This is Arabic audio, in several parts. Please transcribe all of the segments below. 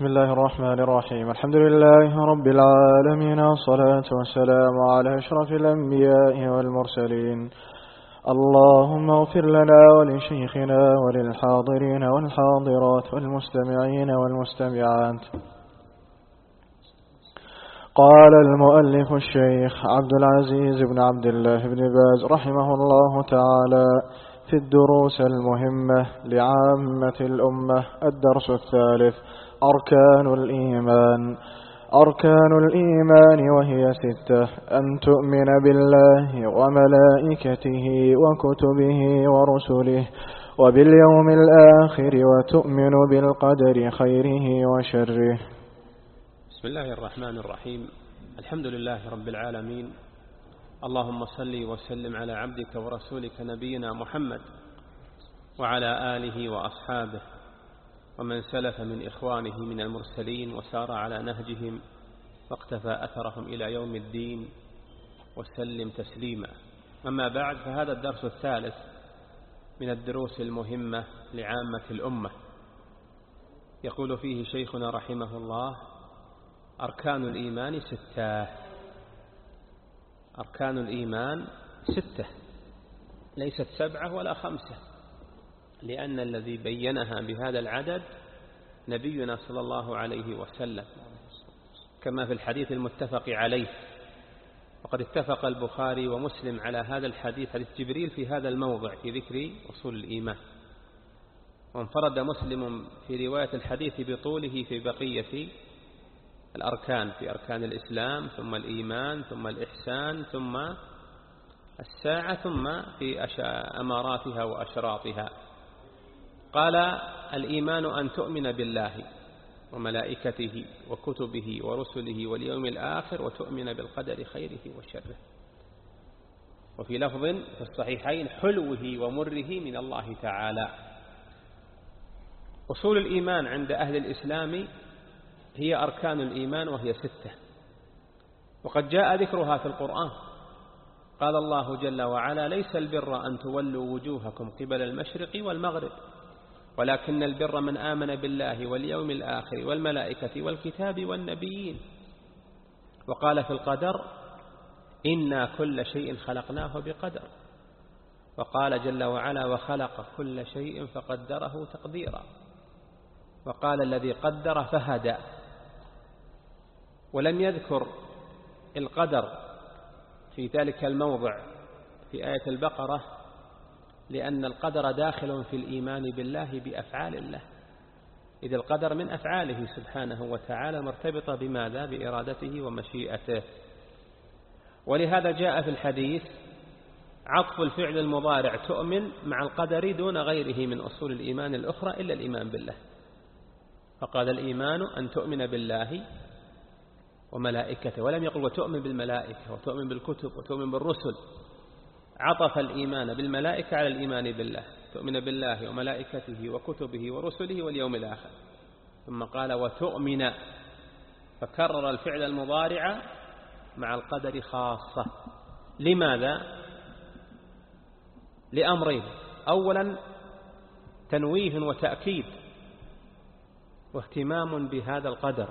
بسم الله الرحمن الرحيم. الحمد لله رب العالمين، والصلاة والسلام على أشرف الأنبياء والمرسلين. اللهم اغفر لنا ولشيخنا وللحاضرين والحاضرات والمستمعين والمستمعات. قال المؤلف الشيخ عبد العزيز بن عبد الله بن باز رحمه الله تعالى في الدروس المهمة لعامة الأمة: الدرس الثالث: أركان الإيمان، وهي 6: أن تؤمن بالله وملائكته وكتبه ورسله وباليوم الآخر، وتؤمن بالقدر خيره وشره. بسم الله الرحمن الرحيم. الحمد لله رب العالمين، اللهم صل وسلم على عبدك ورسولك نبينا محمد وعلى آله وأصحابه ومن سلف من إخوانه من المرسلين وسار على نهجهم واقتفى أثرهم إلى يوم الدين وسلم تسليما. أما بعد، فهذا الدرس الثالث من الدروس المهمة لعامة الأمة. يقول فيه شيخنا رحمه الله: أركان الإيمان 6. أركان الإيمان 6، ليست 7 ولا 5، لأن الذي بينها بهذا العدد نبينا صلى الله عليه وسلم، كما في الحديث المتفق عليه. وقد اتفق البخاري ومسلم على هذا الحديث، حديث جبريل، في هذا الموضع في ذكر أصول الإيمان. وانفرد مسلم في رواية الحديث بطوله في بقية الأركان، في أركان الإسلام، ثم الإيمان، ثم الإحسان، ثم الساعة، ثم في أماراتها وأشراطها. قال: الإيمان أن تؤمن بالله وملائكته وكتبه ورسله واليوم الآخر، وتؤمن بالقدر خيره وشره. وفي لفظ في الصحيحين: حلوه ومره من الله تعالى. أصول الإيمان عند أهل الإسلام هي أركان الإيمان، وهي 6، وقد جاء ذكرها في القرآن. قال الله جل وعلا: ليس البر أن تولوا وجوهكم قبل المشرق والمغرب، ولكن البر من آمن بالله واليوم الآخر والملائكة والكتاب والنبيين. وقال في القدر: إنا كل شيء خلقناه بقدر. وقال جل وعلا: وخلق كل شيء فقدره تقديرا. وقال: الذي قدر فهدى. ولم يذكر القدر في ذلك الموضع في آية البقرة، لأن القدر داخل في الإيمان بالله بأفعال الله، إذ القدر من أفعاله سبحانه وتعالى، مرتبطة بماذا؟ بإرادته ومشيئته. ولهذا جاء في الحديث عطف الفعل المضارع تؤمن مع القدر دون غيره من أصول الإيمان الأخرى إلا الإيمان بالله. فقال: الإيمان أن تؤمن بالله وملائكته، ولم يقل وتؤمن بالملائكة وتؤمن بالكتب وتؤمن بالرسل. عطف الإيمان بالملائكة على الإيمان بالله، تؤمن بالله وملائكته وكتبه ورسله واليوم الآخر. ثم قال: وتؤمن، فكرر الفعل المضارع مع القدر خاصة. لماذا؟ لأمرين: أولا تنويه وتأكيد واهتمام بهذا القدر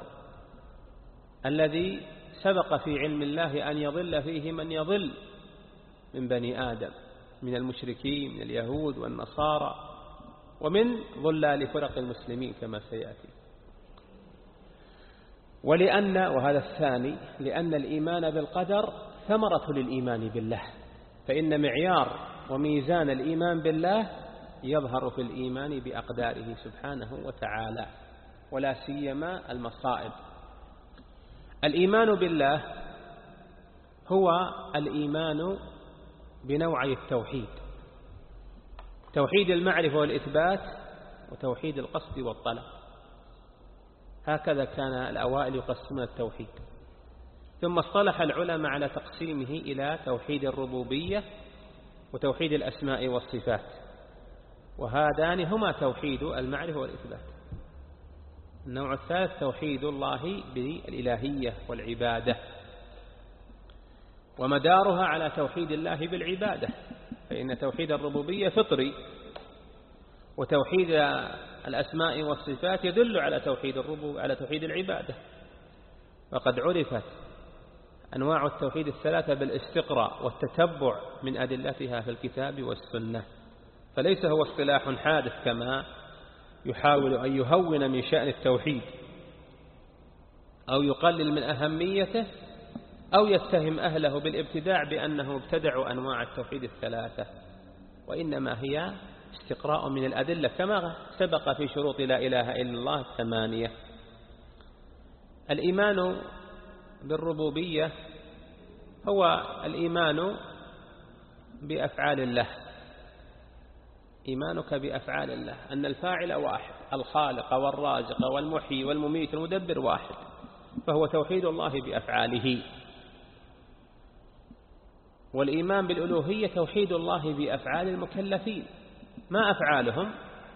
الذي سبق في علم الله أن يضل فيه من يضل من بني آدم، من المشركين، من اليهود والنصارى، ومن ضلال فرق المسلمين كما سيأتي. وهذا الثاني، لأن الإيمان بالقدر ثمرة للإيمان بالله، فإن معيار وميزان الإيمان بالله يظهر في الإيمان بأقداره سبحانه وتعالى، ولا سيما المصائب. الإيمان بالله هو الإيمان بنوعي التوحيد: توحيد المعرفة والإثبات، وتوحيد القصد والطلب. هكذا كان الأوائل يقسمون التوحيد. ثم اصطلح العلماء على تقسيمه إلى توحيد الربوبية وتوحيد الأسماء والصفات، وهذان هما توحيد المعرفة والإثبات. النوع الثالث توحيد الله بالإلهية والعبادة، ومدارها على توحيد الله بالعبادة، فإن توحيد الربوبية فطري، وتوحيد الأسماء والصفات يدل على توحيد الربوبية، على توحيد العبادة. وقد عرفت أنواع التوحيد الثلاثة بالاستقراء والتتبع من أدلتها في الكتاب والسنة، فليس هو اصطلاح حادث كما يحاول أن يهون من شأن التوحيد أو يقلل من أهميته أو يتهم أهله بالابتداع بأنه ابتدعوا أنواع التوحيد الثلاثة، وإنما هي استقراء من الأدلة كما سبق في شروط لا إله إلا الله 8. الإيمان بالربوبية هو الإيمان بأفعال الله، إيمانك بأفعال الله، أن الفاعل واحد، الخالق والرازق والمحيي والمميت والمدبر واحد، فهو توحيد الله بأفعاله. والإيمان بالألوهية توحيد الله بأفعال المكلفين، ما أفعالهم؟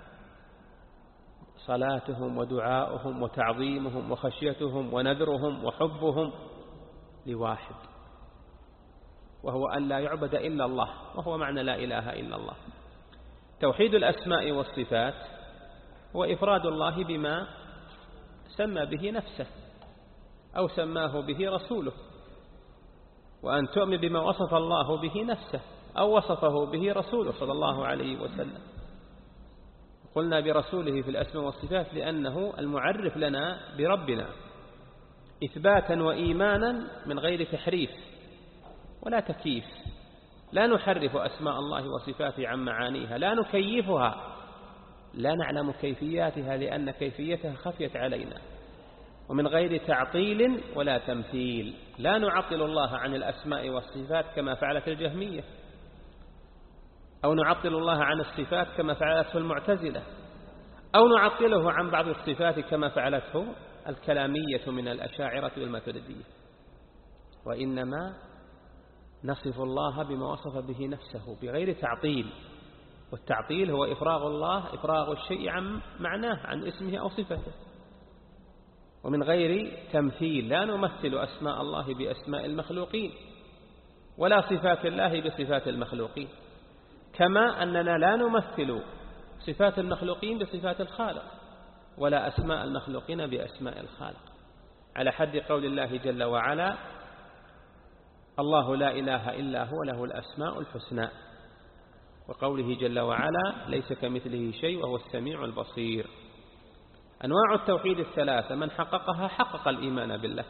صلاتهم ودعاؤهم وتعظيمهم وخشيتهم ونذرهم وحبهم لواحد، وهو أن لا يعبد إلا الله، وهو معنى لا إله إلا الله. توحيد الأسماء والصفات هو إفراد الله بما سمى به نفسه أو سماه به رسوله، وأن تؤمن بما وصف الله به نفسه أو وصفه به رسوله صلى الله عليه وسلم. قلنا برسوله في الأسماء والصفات لأنه المعرف لنا بربنا إثباتا وإيمانا من غير تحريف ولا تكييف، لا نحرف أسماء الله وصفاته عن معانيها، لا نكيفها، لا نعلم كيفياتها لأن كيفيتها خفيت علينا، ومن غير تعطيل ولا تمثيل، لا نعطل الله عن الأسماء والصفات كما فعلت الجهمية، أو نعطل الله عن الصفات كما فعلته المعتزلة، أو نعطله عن بعض الصفات كما فعلته الكلامية من الأشاعرة والماتريدية، وإنما نصف الله بما وصف به نفسه بغير تعطيل، والتعطيل هو إفراغ الشيء عن معناه، عن اسمه أو صفته، ومن غير تمثيل، لا نمثل أسماء الله بأسماء المخلوقين ولا صفات الله بصفات المخلوقين، كما أننا لا نمثل صفات المخلوقين بصفات الخالق ولا أسماء المخلوقين بأسماء الخالق، على حد قول الله جل وعلا: الله لا إله إلا هو له الأسماء الحسنى، وقوله جل وعلا: ليس كمثله شيء وهو السميع البصير. أنواع التوحيد الثلاثة من حققها حقق الإيمان بالله.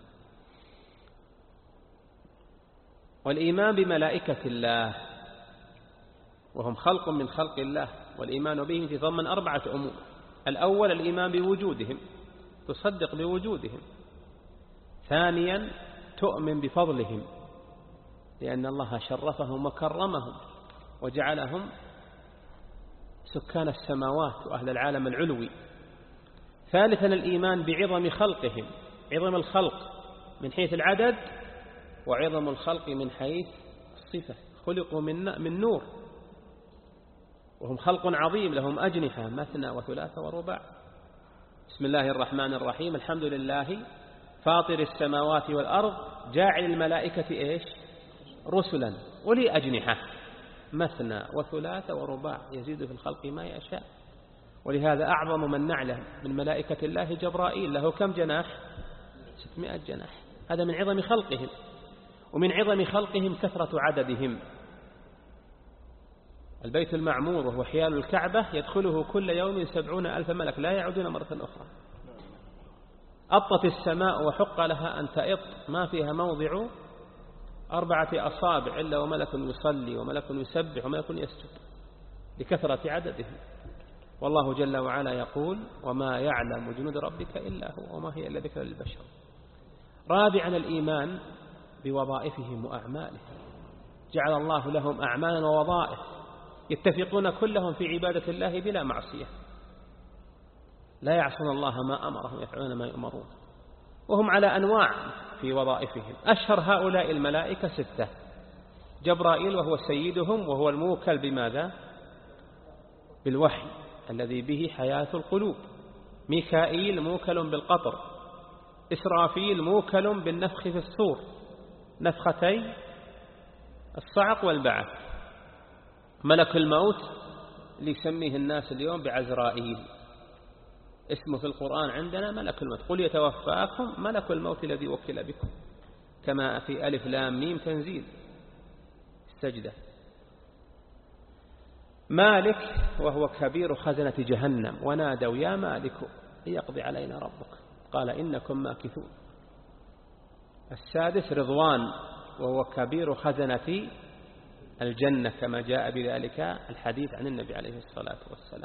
والإيمان بملائكة الله وهم خلق من خلق الله، والإيمان بهم يتضمن 4 أمور. الأول الإيمان بوجودهم، تصدق بوجودهم. ثانيا تؤمن بفضلهم، لأن الله شرفهم وكرمهم وجعلهم سكان السماوات وأهل العالم العلوي. ثالثا الإيمان بعظم خلقهم، عظم الخلق من حيث العدد وعظم الخلق من حيث الصفة، خلقوا من نور، وهم خلق عظيم لهم أجنحة مثنى وثلاث ورباع. بسم الله الرحمن الرحيم: الحمد لله فاطر السماوات والأرض جاعل الملائكة رسلا ولي أجنحة مثنى وثلاث ورباع يزيد في الخلق ما يشاء. ولهذا أعظم من نعلم من ملائكة الله جبرائيل، له كم جناح؟ 600 جناح. هذا من عظم خلقهم، ومن عظم خلقهم كثرة عددهم. البيت المعمور وهو حيال الكعبة يدخله كل يوم 70,000 ملك لا يعودون مرة أخرى. أطت السماء وحق لها أن تأط، ما فيها موضع 4 أصابع إلا وملك يصلي وملك يسبح وملك يسجد لكثرة عددهم. والله جل وعلا يقول: وما يعلم جنود ربك إلا هو وما هي إلا ذكر للبشر. رابعا الإيمان بوظائفهم وأعمالهم، جعل الله لهم أعمالا ووظائف يتفقون كلهم في عبادة الله بلا معصية، لا يعصون الله ما أمرهم يفعلون ما يؤمرون، وهم على أنواع في وظائفهم. أشهر هؤلاء الملائكة 6: جبرائيل وهو سيدهم وهو الموكل بماذا؟ بالوحي الذي به حياة القلوب. ميكائيل موكل بالقطر. إسرافيل موكل بالنفخ في الصور، نفختي الصعق والبعث. ملك الموت اللي يسميه الناس اليوم بعزرائيل، اسمه في القرآن عندنا ملك الموت، قل يتوفاكم ملك الموت الذي وكل بكم، كما في ألف لام ميم تنزيل السجدة. مالك وهو كبير خزنة جهنم، ونادوا يا مالك ليقضي علينا ربك قال إنكم ماكثون. السادس رضوان وهو كبير خزنة الجنة، كما جاء بذلك الحديث عن النبي عليه الصلاة والسلام.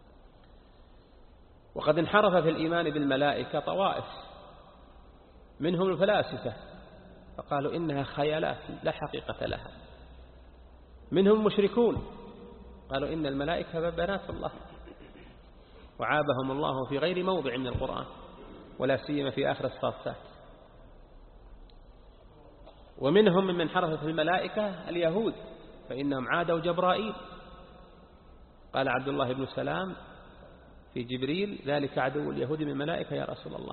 وقد انحرف في الإيمان بالملائكة طوائف، منهم الفلاسفة فقالوا إنها خيالات لا حقيقة لها، منهم مشركون قالوا إن الملائكة بنات الله، وعابهم الله في غير موضع من القرآن ولا سيما في آخر الصافات. ومنهم من انحرف في الملائكة اليهود، فإنهم عادوا جبرائيل، قال عبد الله بن سلام في جبريل ذلك عدو اليهود من الملائكة يا رسول الله.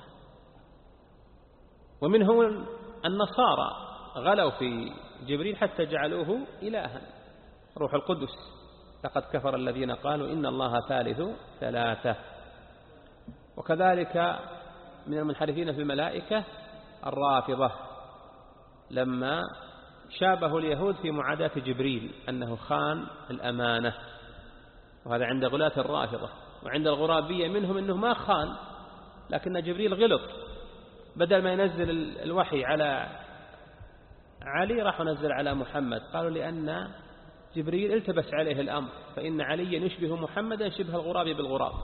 ومنهم النصارى غلوا في جبريل حتى جعلوه إلها، روح القدس، لقد كفر الذين قالوا إن الله ثالث ثلاثة. وكذلك من المنحرفين في الملائكة الرافضة، لما شابه اليهود في معاداة جبريل أنه خان الأمانة، وهذا عند غلاة الرافضة. وعند الغرابية منهم أنه ما خان، لكن جبريل غلط، بدل ما ينزل الوحي على علي راح نزل على محمد، قالوا لأن جبريل التبس عليه الأمر، فإن عليا يشبه محمدا شبه الغراب بالغراب،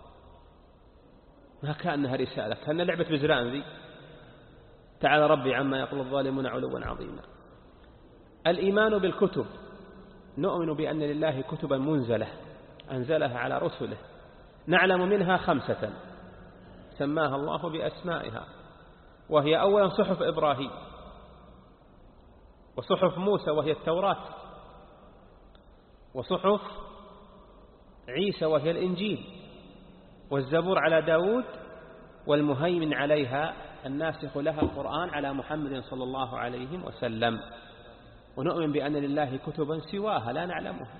ما كأنها رسالة، كأنها لعبة بزران ذي. تعالى ربي عما يقول الظالمون علوا عظيما. الإيمان بالكتب، نؤمن بأن لله كتبا منزلة أنزلها على رسله، نعلم منها 5 سماها الله بأسمائها، وهي أولا صحف إبراهيم، وصحف موسى وهي التوراة، وصحف عيسى وهي الإنجيل، والزبور على داود، والمهيمن عليها الناسخ لها القرآن على محمد صلى الله عليه وسلم. ونؤمن بأن لله كتبا سواها لا نعلمها.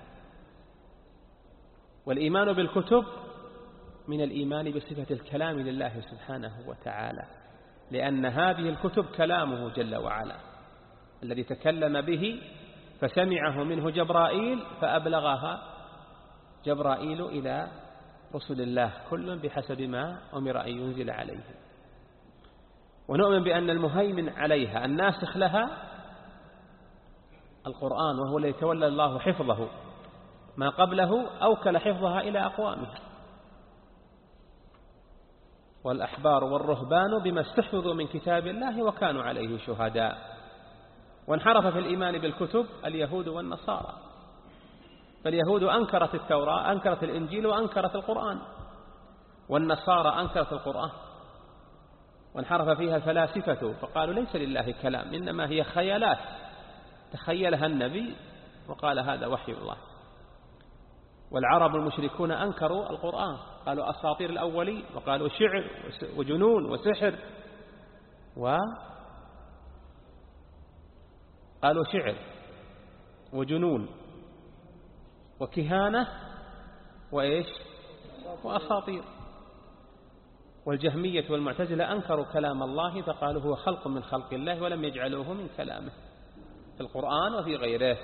والإيمان بالكتب من الإيمان بصفة الكلام لله سبحانه وتعالى، لأن هذه الكتب كلامه جل وعلا الذي تكلم به، فسمعه منه جبرائيل فأبلغها جبرائيل إلى رسل الله كل بحسب ما أمر أن ينزل عليه. ونؤمن بأن المهيمن عليها الناسخ لها القرآن، وهو الذي تولى الله حفظه، ما قبله أوكل حفظها إلى أقوامها. والأحبار والرهبان بما استحفظوا من كتاب الله وكانوا عليه شهداء. وانحرف في الإيمان بالكتب اليهود والنصارى، فاليهود أنكرت التوراة، أنكرت الإنجيل، وأنكرت القرآن، والنصارى أنكرت القرآن. وانحرف فيها الفلاسفة فقالوا ليس لله كلام، إنما هي خيالات تخيلها النبي وقال هذا وحي الله. والعرب المشركون أنكروا القرآن، قالوا أساطير الأولين، وقالوا شعر وجنون وسحر، قالوا شعر وجنون وكهانة وإيش وأساطير. والجهمية والمعتزلة أنكروا كلام الله فقالوا هو خلق من خلق الله، ولم يجعلوه من كلامه في القرآن وفي غيره.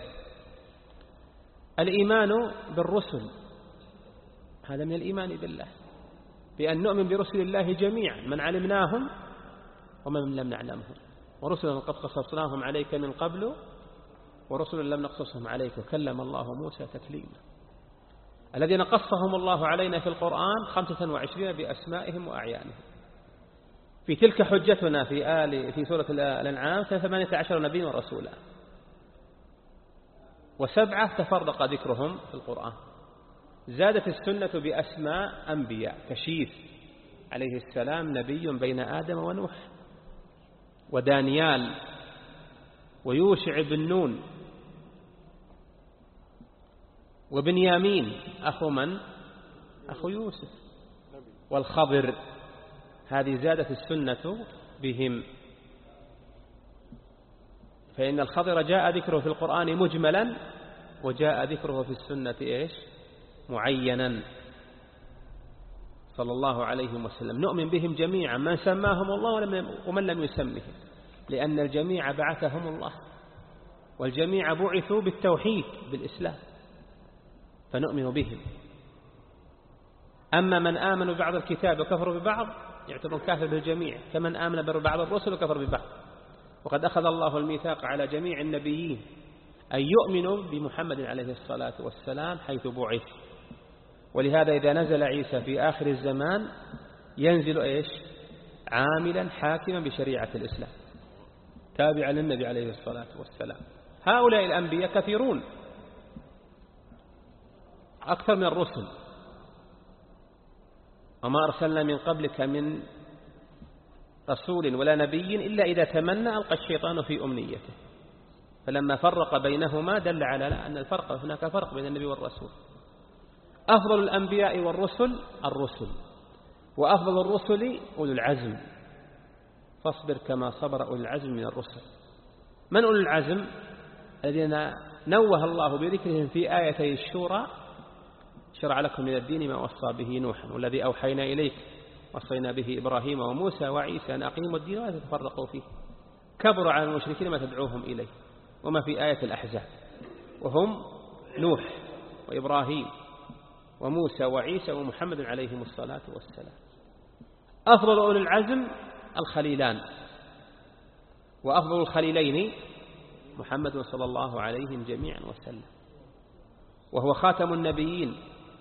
الإيمان بالرسل، هذا من الإيمان بالله، بأن نؤمن برسل الله جميعا، من علمناهم ومن لم نعلمهم، ورسلا قد قصصناهم عليك من قبل ورسلا لم نقصصهم عليك، وكلم الله موسى تكليما. الذين قصهم الله علينا في القرآن 25 بأسمائهم وأعيانهم. في تلك حجتنا في سورة الأنعام 18 نبي ورسولا، و7 تفرق ذكرهم في القرآن. زادت السنة بأسماء أنبياء كشيث عليه السلام نبي بين آدم ونوح، ودانيال، ويوشع بن نون، وبنيامين أخو من؟ أخو يوسف، والخضر. هذه زادت السنة بهم، فإن الخضر جاء ذكره في القرآن مجملا، وجاء ذكره في السنة إيش؟ معينا. صلى الله عليه وسلم، نؤمن بهم جميعا، من سماهم الله ومن لم يسمهم، لأن الجميع بعثهم الله، والجميع بعثوا بالتوحيد بالإسلام، فنؤمن بهم. أما من آمنوا ببعض الكتاب وكفروا ببعض يعتبرون كافر بالجميع، كمن آمن ببعض الرسل وكفر ببعض. وقد أخذ الله الميثاق على جميع النبيين أن يؤمنوا بمحمد عليه الصلاة والسلام حيث بعث. ولهذا إذا نزل عيسى في آخر الزمان ينزل إيش؟ عاملا حاكما بشريعة الإسلام تابعا للنبي عليه الصلاة والسلام. هؤلاء الأنبياء كثيرون أكثر من الرسل، وما أرسلنا من قبلك من رسول ولا نبي إلا إذا تمنى ألقى الشيطان في أمنيته، فلما فرق بينهما دل على أن الفرق، هناك فرق بين النبي والرسول. أفضل الأنبياء والرسل الرسل، وأفضل الرسل أولو العزم، فاصبر كما صبر أولو العزم من الرسل. من أولو العزم؟ الذين نوه الله بذكرهم في آيتي الشورى: شرع لكم من الدين ما وصى به نوحا والذي أوحينا إليك وصينا به إبراهيم وموسى وعيسى أن أقيموا الدين ولا تتفرقوا فيه، كبر على المشركين ما تدعوهم إليه. وما في آية الأحزاب، وهم نوح وإبراهيم وموسى وعيسى ومحمد عليهم الصلاة والسلام. أفضل أولي العزم الخليلان، وأفضل الخليلين محمد صلى الله عليه جميعا وسلم، وهو خاتم النبيين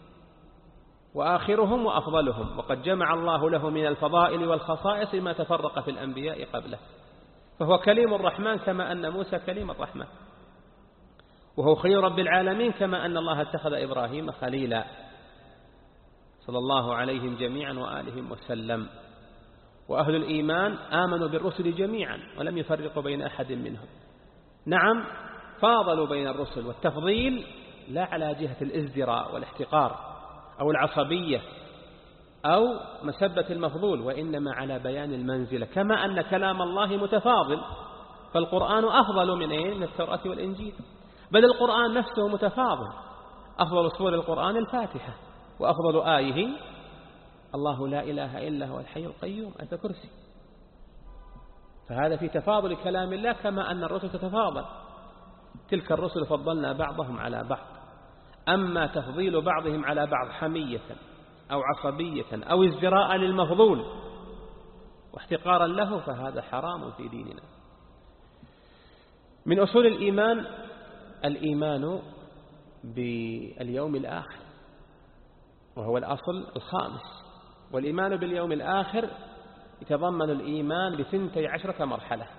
وآخرهم وأفضلهم، وقد جمع الله له من الفضائل والخصائص ما تفرق في الأنبياء قبله، فهو كليم الرحمن كما أن موسى كليم الرحمن، وهو خليل رب العالمين كما أن الله اتخذ إبراهيم خليلا، صلى الله عليهم جميعا وآلهم وسلم. وأهل الإيمان آمنوا بالرسل جميعا ولم يفرقوا بين أحد منهم. نعم فاضلوا بين الرسل، والتفضيل لا على جهة الازدراء والاحتقار أو العصبية أو مسبة المفضول، وإنما على بيان المنزلة، كما أن كلام الله متفاضل، فالقرآن أفضل من التوراة والإنجيل، بل القرآن نفسه متفاضل. أفضل سور القرآن الفاتحة، وأفضل آيه الله لا إله إلا هو الحي القيوم، آية الكرسي. فهذا في تفاضل كلام الله، كما أن الرسل تتفاضل، تلك الرسل فضلنا بعضهم على بعض. أما تفضيل بعضهم على بعض حمية أو عصبية أو ازدراء للمفضول واحتقارا له فهذا حرام في ديننا. من أصول الإيمان الإيمان باليوم الآخر، وهو الأصل الخامس. والإيمان باليوم الآخر يتضمن الإيمان ب12 مرحلة: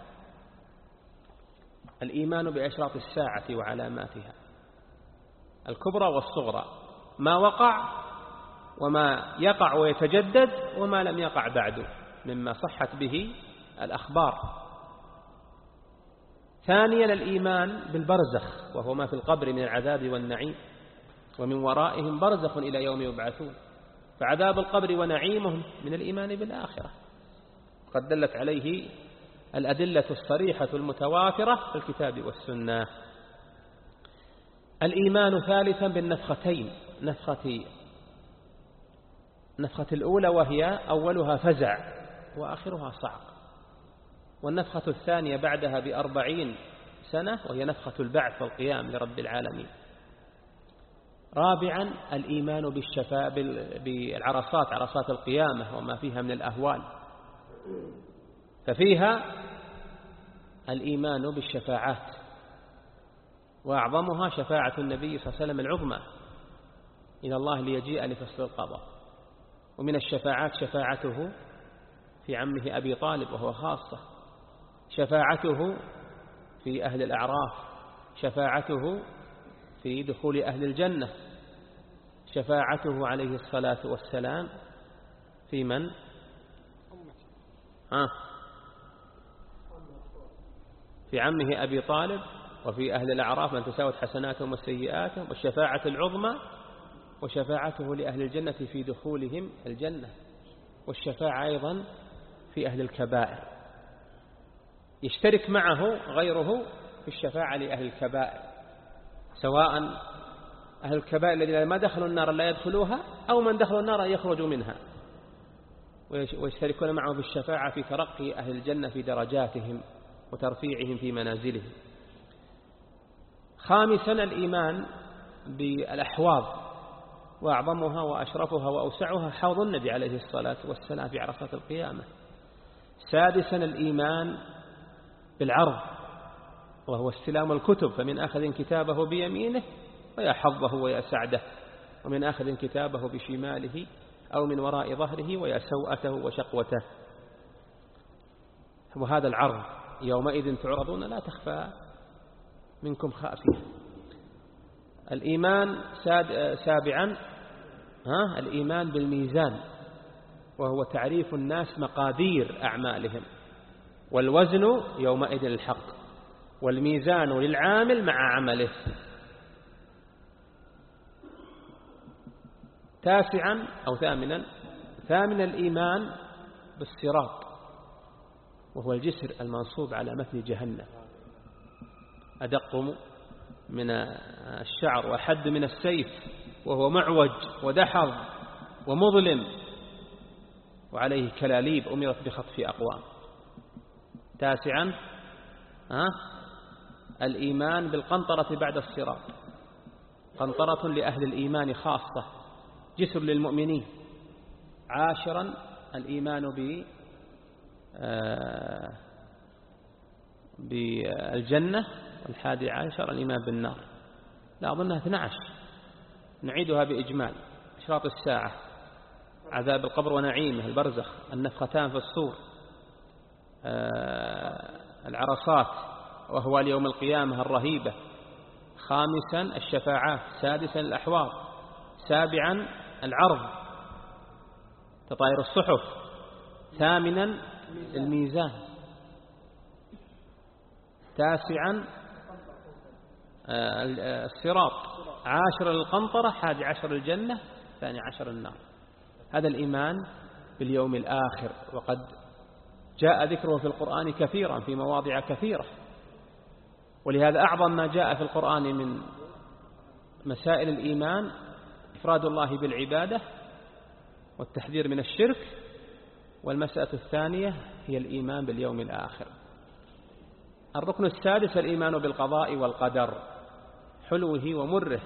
الإيمان بأشراط الساعة وعلاماتها الكبرى والصغرى، ما وقع وما يقع ويتجدد وما لم يقع بعد مما صحت به الأخبار. ثانيا الإيمان بالبرزخ، وهو ما في القبر من العذاب والنعيم، ومن ورائهم برزخ إلى يوم يبعثون، فعذاب القبر ونعيمهم من الإيمان بالآخرة، قد دلت عليه الأدلة الصريحة المتوافرة في الكتاب والسنة. الإيمان ثالثا بالنفختين، نفخة الأولى وهي أولها فزع وآخرها صعق، والنفخة الثانية بعدها ب40 سنة وهي نفخة البعث والقيام لرب العالمين. رابعا الإيمان بالعرصات، عرصات القيامة وما فيها من الأهوال، ففيها الإيمان بالشفاعات، وأعظمها شفاعة النبي صلى الله عليه وسلم العظمى إلى الله ليجيء لفصل القضاء. ومن الشفاعات شفاعته في عمه أبي طالب وهو خاصة، شفاعته في أهل الأعراف، شفاعته في دخول أهل الجنة، شفاعته عليه الصلاة والسلام في من؟ في عمه أبي طالب، وفي أهل الأعراف من تساوت حسناتهم وسيئاتهم، والشفاعة العظمى وشفاعته لأهل الجنة في دخولهم الجنة، والشفاعة أيضا في أهل الكبائر، يشترك معه غيره في الشفاعة لأهل الكبائر، سواء أهل الكبائر الذين ما دخلوا النار لا يدخلوها، أو من دخلوا النار يخرجوا منها، ويشتركون معه في الشفاعة في ترقي أهل الجنة في درجاتهم وترفيعهم في منازلهم. خامسا الإيمان بالأحواض، وأعظمها وأشرفها وأوسعها حوض النبي عليه الصلاة والسلام في عرصات القيامة. سادسا الإيمان بالعرض، وهو استلام الكتب، فمن أخذ كتابه بيمينه ويا حظه ويا سعده، ومن أخذ كتابه بشماله أو من وراء ظهره ويا سوءته وشقوته. وهذا العرض يومئذ تعرضون لا تخفى منكم خافية. الإيمان سابعا الإيمان بالميزان، وهو تعريف الناس مقادير أعمالهم، والوزن يومئذ الحق، والميزان للعامل مع عمله. تاسعا أو ثامنا الإيمان بالصراط، وهو الجسر المنصوب على مثل جهنم، أدق من الشعر وأحد من السيف، وهو معوج ودحض ومظلم، وعليه كلاليب أمرت بخطف أقوام. تاسعا الإيمان بالقنطرة بعد الصراط، قنطرة لأهل الإيمان خاصة، جسر للمؤمنين. عاشرا الإيمان بالجنة. والحادي عشر الإيمان بالنار. لا أظنها 12، نعيدها بإجمال: إشراط الساعة، عذاب القبر ونعيمه، البرزخ، النفختان في الصور، العرصات وأهوال يوم القيامة الرهيبة. خامسا الشفاعات. سادسا الأحواض. سابعا العرض، تطاير الصحف. ثامنا الميزان. تاسعا الصراط. عاشر القنطرة. 11 الجنة. 12 النار. هذا الإيمان باليوم الآخر، وقد جاء ذكره في القرآن كثيرا في مواضع كثيرة، ولهذا أعظم ما جاء في القرآن من مسائل الإيمان إفراد الله بالعبادة والتحذير من الشرك، والمسألة الثانية هي الإيمان باليوم الآخر. الركن السادس الإيمان بالقضاء والقدر، حلوه ومره.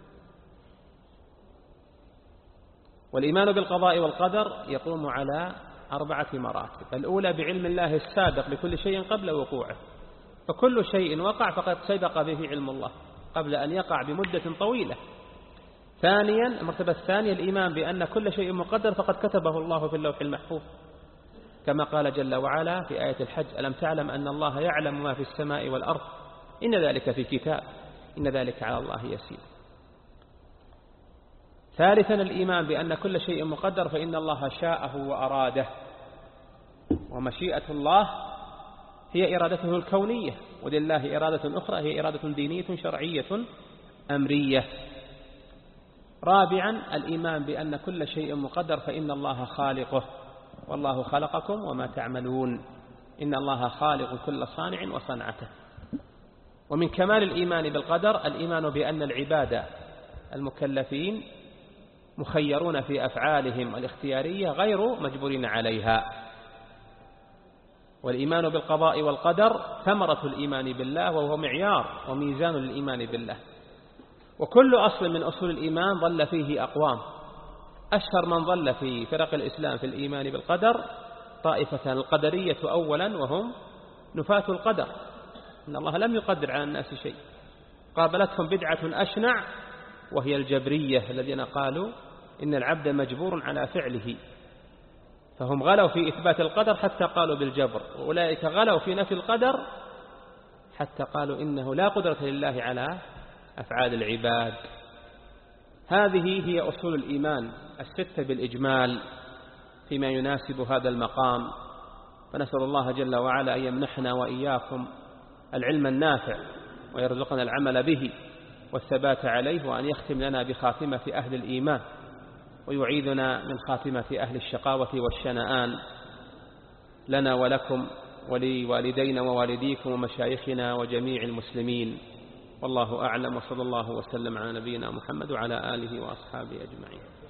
والإيمان بالقضاء والقدر يقوم على 4 مراتب. الأولى بعلم الله السابق بكل شيء قبل وقوعه، فكل شيء وقع فقد سبق به علم الله قبل أن يقع بمدة طويلة. ثانيا المرتبة الثانية الإيمان بأن كل شيء مقدر فقد كتبه الله في اللوح المحفوظ، كما قال جل وعلا في آية الحج: ألم تعلم أن الله يعلم ما في السماء والأرض إن ذلك في كتاب إن ذلك على الله يسير. ثالثا الإيمان بأن كل شيء مقدر فإن الله شاءه وأراده، ومشيئة الله هي إرادته الكونية، ولله إرادة أخرى هي إرادة دينية شرعية أمرية. رابعا الإيمان بأن كل شيء مقدر فإن الله خالقه، والله خلقكم وما تعملون، إن الله خالق كل صانع وصنعته. ومن كمال الإيمان بالقدر الإيمان بأن العباد المكلفين مخيرون في أفعالهم الاختيارية غير مجبورين عليها. والإيمان بالقضاء والقدر ثمرة الإيمان بالله، وهو معيار وميزان للإيمان بالله. وكل أصل من أصول الإيمان ضل فيه أقوام. أشهر من ضل في فرق الإسلام في الإيمان بالقدر طائفة القدرية أولا، وهم نفاة القدر، إن الله لم يقدر على الناس شيء. قابلتهم بدعة أشنع وهي الجبرية، الذين قالوا إن العبد مجبور على فعله، فهم غلوا في إثبات القدر حتى قالوا بالجبر، وأولئك غلوا في نفي القدر حتى قالوا إنه لا قدرة لله على أفعال العباد. هذه هي أصول الإيمان 6 بالإجمال فيما يناسب هذا المقام. فنسأل الله جل وعلا أن يمنحنا وإياكم العلم النافع، ويرزقنا العمل به والثبات عليه، وأن يختم لنا بخاتمة أهل الإيمان، ويعيذنا من خاتمة أهل الشقاوة والشنآن، لنا ولكم ولوالدينا ووالديكم ومشايخنا وجميع المسلمين. والله أعلم، وصلى الله وسلم على نبينا محمد وعلى آله وأصحابه أجمعين.